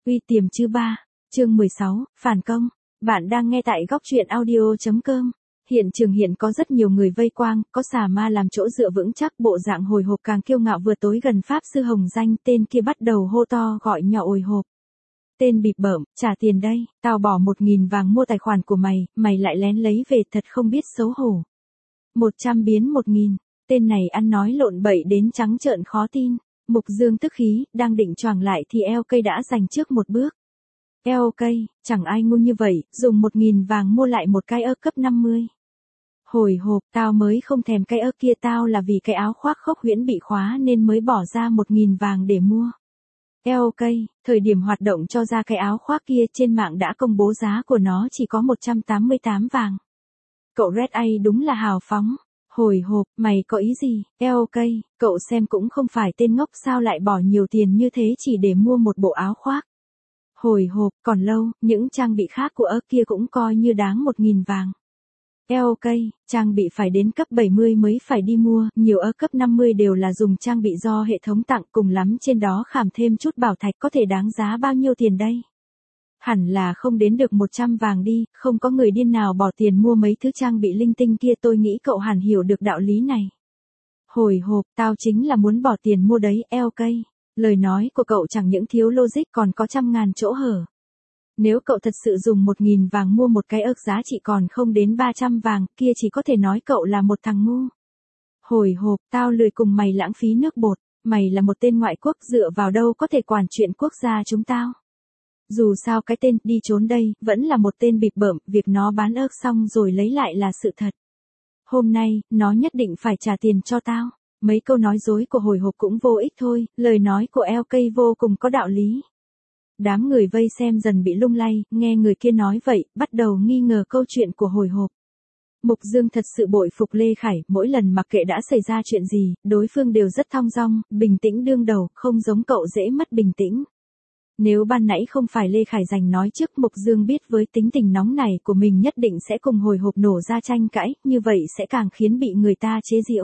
Quy tiềm chứ ba. Chương 16, phản công. Bạn đang nghe tại góc truyện audio.com. Hiện trường hiện có rất nhiều người vây quang, có xà ma làm chỗ dựa vững chắc, bộ dạng hồi hộp càng kiêu ngạo vừa tối gần Pháp Sư Hồng Danh, tên kia bắt đầu hô to gọi nhỏ hồi hộp. Tên bịp bợm, trả tiền đây, tao bỏ 1.000 vàng mua tài khoản của mày, mày lại lén lấy về, thật không biết xấu hổ. 100 biến 1.000, tên này ăn nói lộn bậy đến trắng trợn khó tin. Mục Dương tức khí, đang định choàng lại thì eo cây đã giành trước một bước. Eo cây, chẳng ai ngu như vậy, dùng 1.000 vàng mua lại một cái ơ cấp 50. Hồi hộp, tao mới không thèm cái ơ kia, tao là vì cái áo khoác khốc huyễn bị khóa nên mới bỏ ra 1.000 vàng để mua. Eo cây, thời điểm hoạt động cho ra cái áo khoác kia trên mạng đã công bố giá của nó chỉ có 188 vàng. Cậu Red A đúng là hào phóng. Hồi hộp, mày có ý gì? Eo cây, cậu xem cũng không phải tên ngốc sao lại bỏ nhiều tiền như thế chỉ để mua một bộ áo khoác. Hồi hộp, còn lâu, những trang bị khác của ơ kia cũng coi như đáng 1.000 vàng. Eo cây, trang bị phải đến cấp 70 mới phải đi mua, nhiều ơ cấp 50 đều là dùng trang bị do hệ thống tặng, cùng lắm trên đó khảm thêm chút bảo thạch, có thể đáng giá bao nhiêu tiền đây? Hẳn là không đến được 100 vàng đi, không có người điên nào bỏ tiền mua mấy thứ trang bị linh tinh kia, tôi nghĩ cậu hẳn hiểu được đạo lý này. Hồi hộp, tao chính là muốn bỏ tiền mua đấy, eo cây. Lời nói của cậu chẳng những thiếu logic còn có trăm ngàn chỗ hở. Nếu cậu thật sự dùng 1.000 vàng mua một cái ớt giá trị còn không đến 300 vàng, kia chỉ có thể nói cậu là một thằng ngu. Hồi hộp, tao lười cùng mày lãng phí nước bọt, mày là một tên ngoại quốc, dựa vào đâu có thể quản chuyện quốc gia chúng tao. Dù sao cái tên đi trốn đây vẫn là một tên bịp bợm, việc nó bán ớt xong rồi lấy lại là sự thật. Hôm nay, nó nhất định phải trả tiền cho tao. Mấy câu nói dối của hồi hộp cũng vô ích thôi, lời nói của eo cây vô cùng có đạo lý. Đám người vây xem dần bị lung lay, nghe người kia nói vậy, bắt đầu nghi ngờ câu chuyện của hồi hộp. Mục Dương thật sự bội phục Lê Khải, mỗi lần mặc kệ đã xảy ra chuyện gì, đối phương đều rất thong dong, bình tĩnh đương đầu, không giống cậu dễ mất bình tĩnh. Nếu ban nãy không phải Lê Khải giành nói trước, Mục Dương biết với tính tình nóng này của mình nhất định sẽ cùng hồi hộp nổ ra tranh cãi, như vậy sẽ càng khiến bị người ta chế giễu.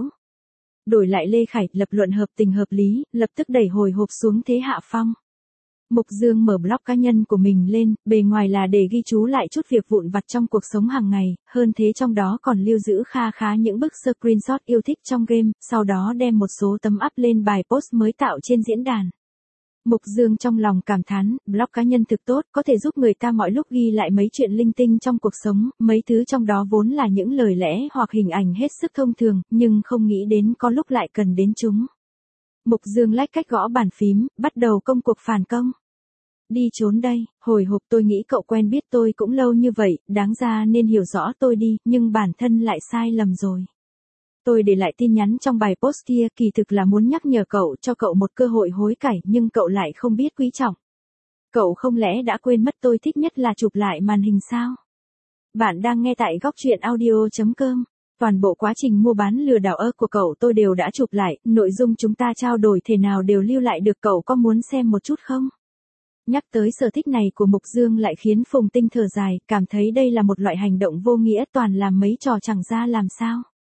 Đổi lại Lê Khải, lập luận hợp tình hợp lý, lập tức đẩy hồi hộp xuống thế hạ phong. Mục Dương mở blog cá nhân của mình lên, bề ngoài là để ghi chú lại chút việc vụn vặt trong cuộc sống hàng ngày, hơn thế trong đó còn lưu giữ kha khá những bức screenshot yêu thích trong game, sau đó đem một số tấm up lên bài post mới tạo trên diễn đàn. Mục Dương trong lòng cảm thán, blog cá nhân thực tốt, có thể giúp người ta mọi lúc ghi lại mấy chuyện linh tinh trong cuộc sống, mấy thứ trong đó vốn là những lời lẽ hoặc hình ảnh hết sức thông thường, nhưng không nghĩ đến có lúc lại cần đến chúng. Mục Dương lách cách gõ bàn phím, bắt đầu công cuộc phản công. Đi trốn đây, hồi hộp, tôi nghĩ cậu quen biết tôi cũng lâu như vậy, đáng ra nên hiểu rõ tôi đi, nhưng bản thân lại sai lầm rồi. Tôi để lại tin nhắn trong bài post kia, kỳ thực là muốn nhắc nhở cậu, cho cậu một cơ hội hối cải, nhưng cậu lại không biết quý trọng. Cậu không lẽ đã quên mất tôi thích nhất là chụp lại màn hình sao? Bạn đang nghe tại góc truyện audio.com. Toàn bộ quá trình mua bán lừa đảo của cậu tôi đều đã chụp lại, nội dung chúng ta trao đổi thể nào đều lưu lại được, cậu có muốn xem một chút không? Nhắc tới sở thích này của Mục Dương lại khiến Phùng Tinh thở dài, cảm thấy đây là một loại hành động vô nghĩa, toàn làm mấy trò chẳng ra làm sao.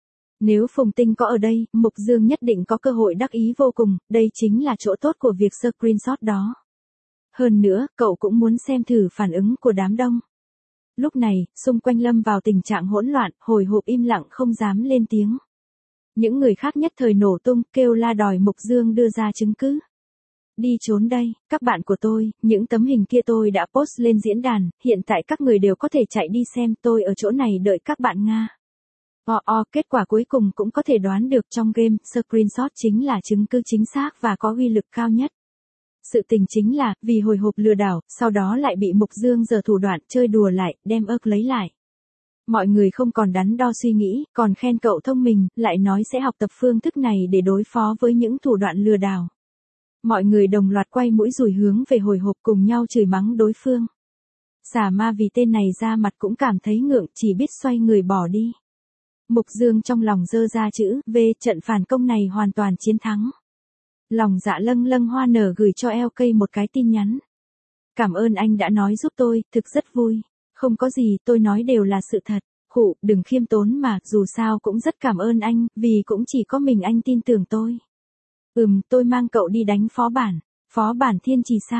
Nếu Phùng Tinh có ở đây, Mục Dương nhất định có cơ hội đắc ý vô cùng, đây chính là chỗ tốt của việc screenshot đó. Hơn nữa, cậu cũng muốn xem thử phản ứng của đám đông. Lúc này, xung quanh lâm vào tình trạng hỗn loạn, hồi hộp im lặng không dám lên tiếng. Những người khác nhất thời nổ tung, kêu la đòi Mục Dương đưa ra chứng cứ. Đi trốn đây, các bạn của tôi, những tấm hình kia tôi đã post lên diễn đàn, hiện tại các người đều có thể chạy đi xem, tôi ở chỗ này đợi các bạn Nga. Kết quả cuối cùng cũng có thể đoán được, trong game, screenshot chính là chứng cứ chính xác và có uy lực cao nhất. Sự tình chính là, vì hồi hộp lừa đảo, sau đó lại bị Mục Dương giở thủ đoạn chơi đùa lại, đem ớt lấy lại. Mọi người không còn đắn đo suy nghĩ, còn khen cậu thông minh, lại nói sẽ học tập phương thức này để đối phó với những thủ đoạn lừa đảo. Mọi người đồng loạt quay mũi dùi hướng về hồi hộp, cùng nhau chửi mắng đối phương. Xà ma vì tên này ra mặt cũng cảm thấy ngượng, chỉ biết xoay người bỏ đi. Mục Dương trong lòng dơ ra chữ V, trận phản công này hoàn toàn chiến thắng. Lòng dạ lâng lâng hoa nở gửi cho eo cây một cái tin nhắn. Cảm ơn anh đã nói giúp tôi, thực rất vui. Không có gì, tôi nói đều là sự thật. Khụ, đừng khiêm tốn mà, dù sao cũng rất cảm ơn anh, vì cũng chỉ có mình anh tin tưởng tôi. Tôi mang cậu đi đánh phó bản. Phó bản thiên trì sao?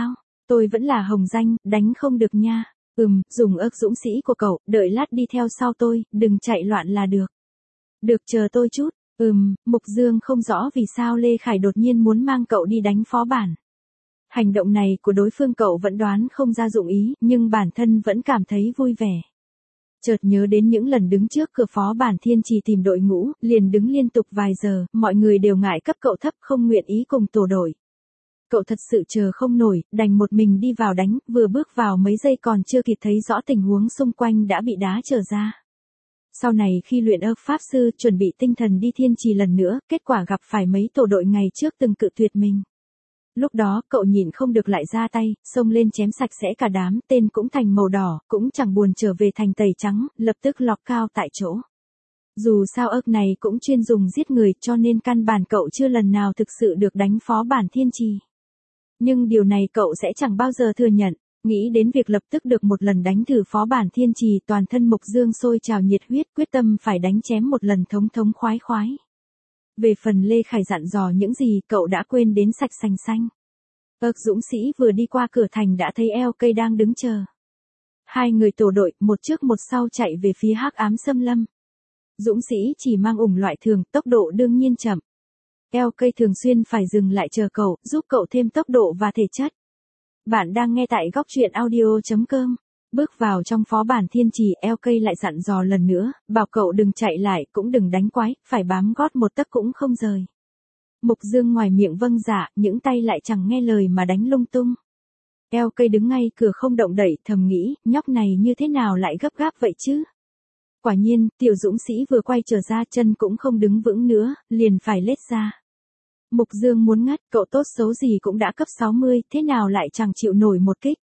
Tôi vẫn là hồng danh, đánh không được nha. Dùng ức dũng sĩ của cậu, đợi lát đi theo sau tôi, đừng chạy loạn là được. Được, chờ tôi chút. Mục Dương không rõ vì sao Lê Khải đột nhiên muốn mang cậu đi đánh phó bản. Hành động này của đối phương cậu vẫn đoán không ra dụng ý, nhưng bản thân vẫn cảm thấy vui vẻ. Chợt nhớ đến những lần đứng trước cửa phó bản Thiên Trì tìm đội ngũ, liền đứng liên tục vài giờ, mọi người đều ngại cấp cậu thấp không nguyện ý cùng tổ đội. Cậu thật sự chờ không nổi, đành một mình đi vào đánh, vừa bước vào mấy giây còn chưa kịp thấy rõ tình huống xung quanh đã bị đá trở ra. Sau này khi luyện ơ pháp sư chuẩn bị tinh thần đi Thiên Trì lần nữa, kết quả gặp phải mấy tổ đội ngày trước từng cự tuyệt mình. Lúc đó cậu nhịn không được lại ra tay, xông lên chém sạch sẽ cả đám, tên cũng thành màu đỏ, cũng chẳng buồn trở về thành tẩy trắng, lập tức lọc cao tại chỗ. Dù sao ớt này cũng chuyên dùng giết người cho nên căn bản cậu chưa lần nào thực sự được đánh phó bản Thiên Trì. Nhưng điều này cậu sẽ chẳng bao giờ thừa nhận. Nghĩ đến việc lập tức được một lần đánh thử phó bản Thiên Trì, toàn thân Mục Dương sôi trào nhiệt huyết, quyết tâm phải đánh chém một lần thống thống khoái khoái. Về phần Lê Khải dặn dò những gì cậu đã quên đến sạch sành xanh. Dũng sĩ vừa đi qua cửa thành đã thấy LK đang đứng chờ. Hai người tổ đội, một trước một sau chạy về phía hắc ám xâm lâm. Dũng sĩ chỉ mang ủng loại thường, tốc độ đương nhiên chậm. LK thường xuyên phải dừng lại chờ cậu, giúp cậu thêm tốc độ và thể chất. Bạn đang nghe tại góc truyện audio.com. Bước vào trong phó bản Thiên Trì, LK lại dặn dò lần nữa, bảo cậu đừng chạy lại, cũng đừng đánh quái, phải bám gót một tấc cũng không rời. Mục Dương ngoài miệng vâng dạ, những tay lại chẳng nghe lời mà đánh lung tung. LK đứng ngay cửa không động đậy, thầm nghĩ, nhóc này như thế nào lại gấp gáp vậy chứ? Quả nhiên, tiểu dũng sĩ vừa quay trở ra chân cũng không đứng vững nữa, liền phải lết ra. Mục Dương muốn ngắt, cậu tốt xấu gì cũng đã cấp 60, thế nào lại chẳng chịu nổi một kích.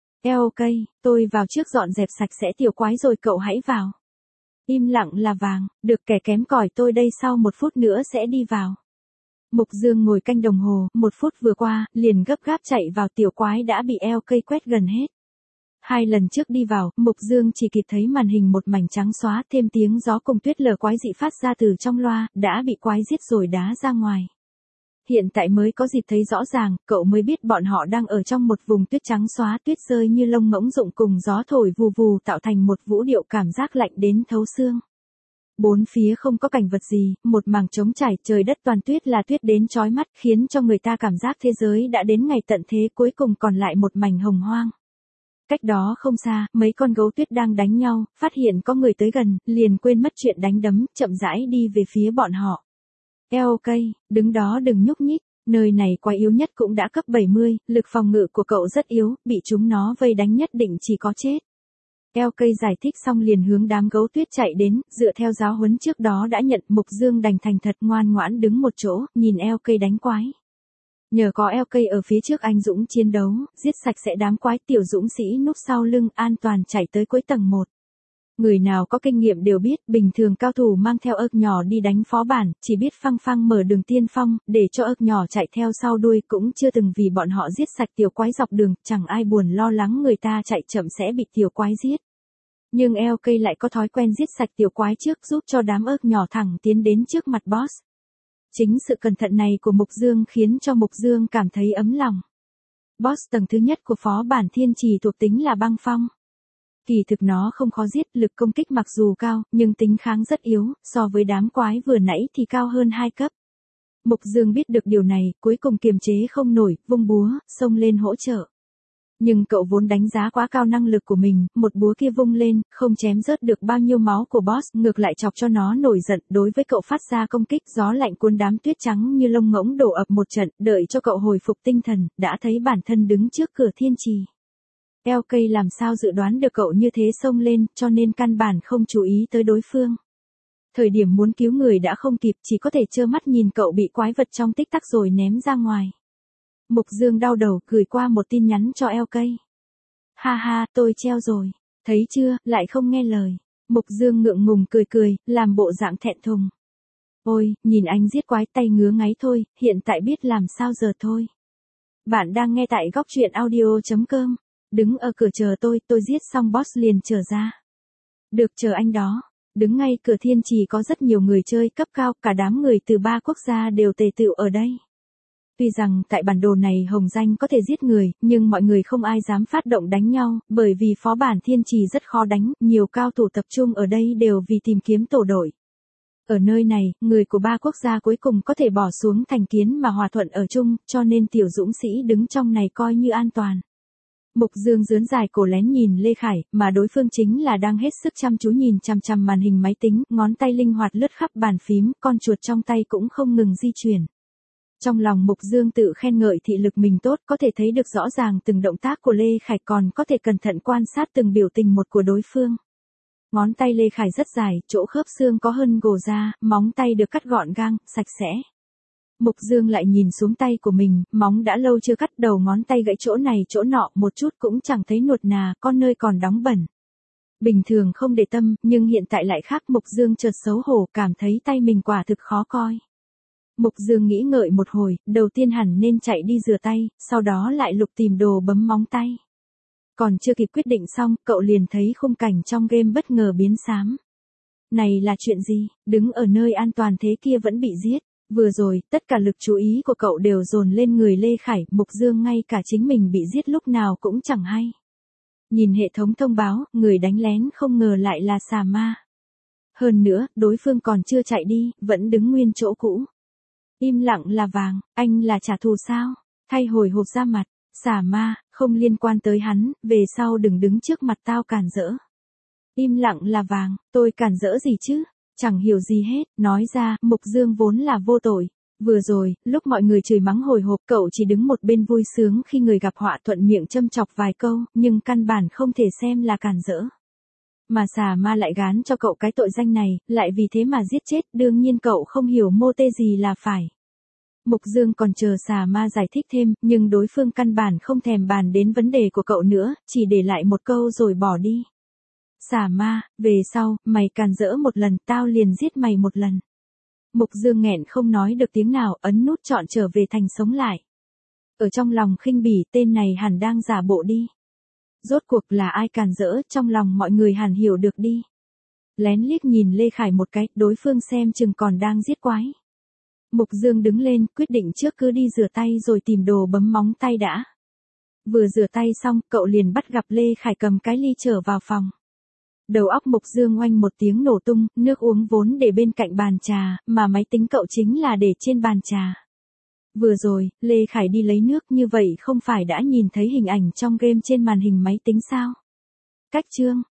LK, tôi vào trước dọn dẹp sạch sẽ tiểu quái rồi cậu hãy vào. Im lặng là vàng, được kẻ kém cỏi tôi đây sau 1 phút nữa sẽ đi vào. Mục Dương ngồi canh đồng hồ, 1 phút vừa qua, liền gấp gáp chạy vào tiểu quái đã bị LK quét gần hết. 2 lần trước đi vào, Mục Dương chỉ kịp thấy màn hình một mảnh trắng xóa, thêm tiếng gió cùng tuyết lở quái dị phát ra từ trong loa, đã bị quái giết rồi đá ra ngoài. Hiện tại mới có dịp thấy rõ ràng, cậu mới biết bọn họ đang ở trong một vùng tuyết trắng xóa, tuyết rơi như lông ngỗng rụng cùng gió thổi vù vù tạo thành một vũ điệu cảm giác lạnh đến thấu xương. Bốn phía không có cảnh vật gì, một mảng trống trải, trời đất toàn tuyết là tuyết đến chói mắt, khiến cho người ta cảm giác thế giới đã đến ngày tận thế, cuối cùng còn lại một mảnh hồng hoang. Cách đó không xa, mấy con gấu tuyết đang đánh nhau, phát hiện có người tới gần, liền quên mất chuyện đánh đấm, chậm rãi đi về phía bọn họ. LK, đứng đó đừng nhúc nhích, nơi này quái yếu nhất cũng đã cấp 70, lực phòng ngự của cậu rất yếu, bị chúng nó vây đánh nhất định chỉ có chết. LK giải thích xong liền hướng đám gấu tuyết chạy đến, dựa theo giáo huấn trước đó đã nhận, Mục Dương đành thành thật ngoan ngoãn đứng một chỗ, nhìn LK đánh quái. Nhờ có LK ở phía trước anh dũng chiến đấu, giết sạch sẽ đám quái, tiểu dũng sĩ núp sau lưng an toàn chạy tới cuối tầng 1. Người nào có kinh nghiệm đều biết, bình thường cao thủ mang theo ớt nhỏ đi đánh phó bản, chỉ biết phăng phăng mở đường tiên phong, để cho ớt nhỏ chạy theo sau đuôi, cũng chưa từng vì bọn họ giết sạch tiểu quái dọc đường, chẳng ai buồn lo lắng người ta chạy chậm sẽ bị tiểu quái giết. Nhưng LK lại có thói quen giết sạch tiểu quái trước, giúp cho đám ớt nhỏ thẳng tiến đến trước mặt boss. Chính sự cẩn thận này của Mục Dương khiến cho Mục Dương cảm thấy ấm lòng. Boss tầng thứ nhất của phó bản Thiên Trì thuộc tính là băng phong. Kỳ thực nó không khó giết, lực công kích mặc dù cao, nhưng tính kháng rất yếu, so với đám quái vừa nãy thì cao hơn 2 cấp. Mục Dương biết được điều này, cuối cùng kiềm chế không nổi, vung búa, xông lên hỗ trợ. Nhưng cậu vốn đánh giá quá cao năng lực của mình, một búa kia vung lên, không chém rớt được bao nhiêu máu của boss, ngược lại chọc cho nó nổi giận, đối với cậu phát ra công kích, gió lạnh cuốn đám tuyết trắng như lông ngỗng đổ ập một trận, đợi cho cậu hồi phục tinh thần, đã thấy bản thân đứng trước cửa Thiên Trì. LK làm sao dự đoán được cậu như thế xông lên, cho nên căn bản không chú ý tới đối phương. Thời điểm muốn cứu người đã không kịp, chỉ có thể trơ mắt nhìn cậu bị quái vật trong tích tắc rồi ném ra ngoài. Mục Dương đau đầu gửi qua một tin nhắn cho LK. Ha ha, tôi treo rồi. Thấy chưa, lại không nghe lời. Mục Dương ngượng ngùng cười cười, làm bộ dạng thẹn thùng. Ôi, nhìn anh giết quái tay ngứa ngáy thôi, hiện tại biết làm sao giờ thôi. Bạn đang nghe tại góc truyện audio.com. Đứng ở cửa chờ tôi giết xong boss liền trở ra. Được, chờ anh đó. Đứng ngay cửa Thiên Trì có rất nhiều người chơi cấp cao, cả đám người từ 3 quốc gia đều tề tựu ở đây. Tuy rằng tại bản đồ này hồng danh có thể giết người, nhưng mọi người không ai dám phát động đánh nhau, bởi vì phó bản thiên trì rất khó đánh, nhiều cao thủ tập trung ở đây đều vì tìm kiếm tổ đội. Ở nơi này, người của ba quốc gia cuối cùng có thể bỏ xuống thành kiến mà hòa thuận ở chung, cho nên tiểu dũng sĩ đứng trong này coi như an toàn. Mục Dương dướn dài cổ lén nhìn Lê Khải, mà đối phương chính là đang hết sức chăm chú nhìn chằm chằm màn hình máy tính, ngón tay linh hoạt lướt khắp bàn phím, con chuột trong tay cũng không ngừng di chuyển. Trong lòng Mục Dương tự khen ngợi thị lực mình tốt, có thể thấy được rõ ràng từng động tác của Lê Khải, còn có thể cẩn thận quan sát từng biểu tình một của đối phương. Ngón tay Lê Khải rất dài, chỗ khớp xương có hơn gồ ra, móng tay được cắt gọn gàng, sạch sẽ. Mục Dương lại nhìn xuống tay của mình, móng đã lâu chưa cắt, đầu ngón tay gãy chỗ này chỗ nọ, một chút cũng chẳng thấy nuột nà, có nơi còn đóng bẩn. Bình thường không để tâm, nhưng hiện tại lại khác. Mục Dương chợt xấu hổ, cảm thấy tay mình quả thực khó coi. Mục Dương nghĩ ngợi một hồi, đầu tiên hẳn nên chạy đi rửa tay, sau đó lại lục tìm đồ bấm móng tay. Còn chưa kịp quyết định xong, cậu liền thấy khung cảnh trong game bất ngờ biến xám. Này là chuyện gì, đứng ở nơi an toàn thế kia vẫn bị giết. Vừa rồi, tất cả lực chú ý của cậu đều dồn lên người Lê Khải, Mục Dương ngay cả chính mình bị giết lúc nào cũng chẳng hay. Nhìn hệ thống thông báo, người đánh lén không ngờ lại là xà ma. Hơn nữa, đối phương còn chưa chạy đi, vẫn đứng nguyên chỗ cũ. Im lặng là vàng, anh là trả thù sao? Thay hồi hộp ra mặt, xà ma, không liên quan tới hắn, về sau đừng đứng trước mặt tao cản rỡ. Im lặng là vàng, tôi cản rỡ gì chứ? Chẳng hiểu gì hết, nói ra, Mục Dương vốn là vô tội. Vừa rồi, lúc mọi người chửi mắng hồi hộp, cậu chỉ đứng một bên vui sướng khi người gặp họa, thuận miệng châm chọc vài câu, nhưng căn bản không thể xem là cản rỡ. Mà xà ma lại gán cho cậu cái tội danh này, lại vì thế mà giết chết, đương nhiên cậu không hiểu mô tê gì là phải. Mục Dương còn chờ xà ma giải thích thêm, nhưng đối phương căn bản không thèm bàn đến vấn đề của cậu nữa, chỉ để lại một câu rồi bỏ đi. Xà ma, về sau, mày càn rỡ một lần, tao liền giết mày một lần. Mục Dương nghẹn không nói được tiếng nào, ấn nút chọn trở về thành sống lại. Ở trong lòng khinh bỉ, tên này hẳn đang giả bộ đi. Rốt cuộc là ai càn rỡ, trong lòng mọi người hẳn hiểu được đi. Lén liếc nhìn Lê Khải một cái, đối phương xem chừng còn đang giết quái. Mục Dương đứng lên, quyết định trước cứ đi rửa tay rồi tìm đồ bấm móng tay đã. Vừa rửa tay xong, cậu liền bắt gặp Lê Khải cầm cái ly trở vào phòng. Đầu óc Mục Dương oanh một tiếng nổ tung, nước uống vốn để bên cạnh bàn trà, mà máy tính cậu chính là để trên bàn trà. Vừa rồi, Lê Khải đi lấy nước, như vậy không phải đã nhìn thấy hình ảnh trong game trên màn hình máy tính sao? Cách chương